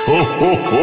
Ho, ho, ho!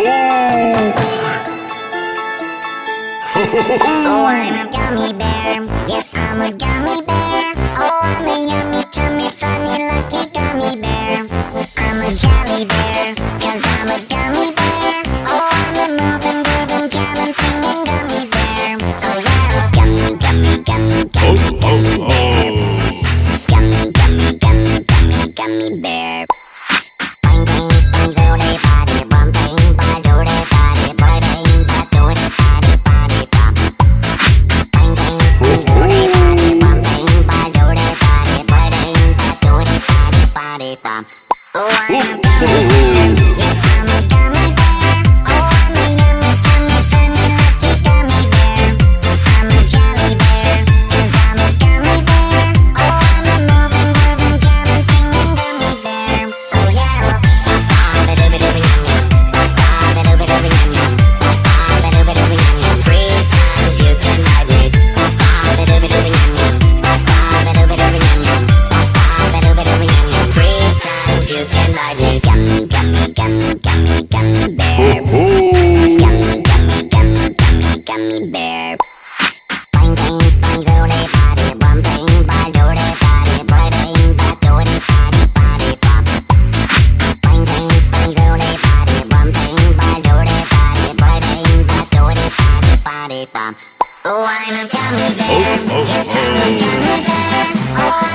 Ho, ho, ho, ho! Oh, I'm a gummy bear. Yes, I'm a gummy bear. Oh, I'm a yummy, tummy, funny, lucky gummy bear. I'm a jelly bear, 'cause I'm a gummy bear. Oh, I'm a moving, grooving, jamming, singing gummy bear. Oh, yeah. Gummy, gummy, gummy, Ho, gummy, ho, gummy ho! bear. Gummy, gummy, gummy, gummy, gummy bear. Bing, bing, bing, doody, body, bum, bing, ba, doody, body, boy, bing, ba, doody, body, body, bum. Bing, bing, bing, doody, body, bum, bing, ba, doody, body, boy, bing, ba, doody, body, body, bum. Oh, I'm a gummy bear. Yes, I'm a gummy bear. Oh, I'm a yummy, tummy, funny, lucky gummy bear. I'm a jelly bear, 'cause I'm a gummy bear. Oh, I'm a moving, grooving, jamming, singing gummy bear. Oh, yeah. Ba-ba-dooby-dooby-yum-yum. Ba-ba-dooby-dooby-yum-yum. Ba-ba-dooby-dooby-yum-yum. 3 times you can buy me. Ba-ba-dooby-dooby-yum-yum. Ba-ba-dooby-dooby-yum-yum. Ba-ba-dooby-dooby-yum-yum. 3 times you can buy me. Gummy, gummy, gummy, gummy, gummy bear. Ho, Gummy, gummy, gummy, gummy, gummy bear. Bing, bing, bing, doody, body, bum, bing, ba, doody, body, boy, bing, ba, doody, body, body, bum. Bing, bing, bing, doody, body, bum, bing, ba, doody, body, boy, bing, ba, doody, body, body, bum. Oh, I'm a gummy bear. ho, ho, Yes, I'm a ho! gummy bear. Oh,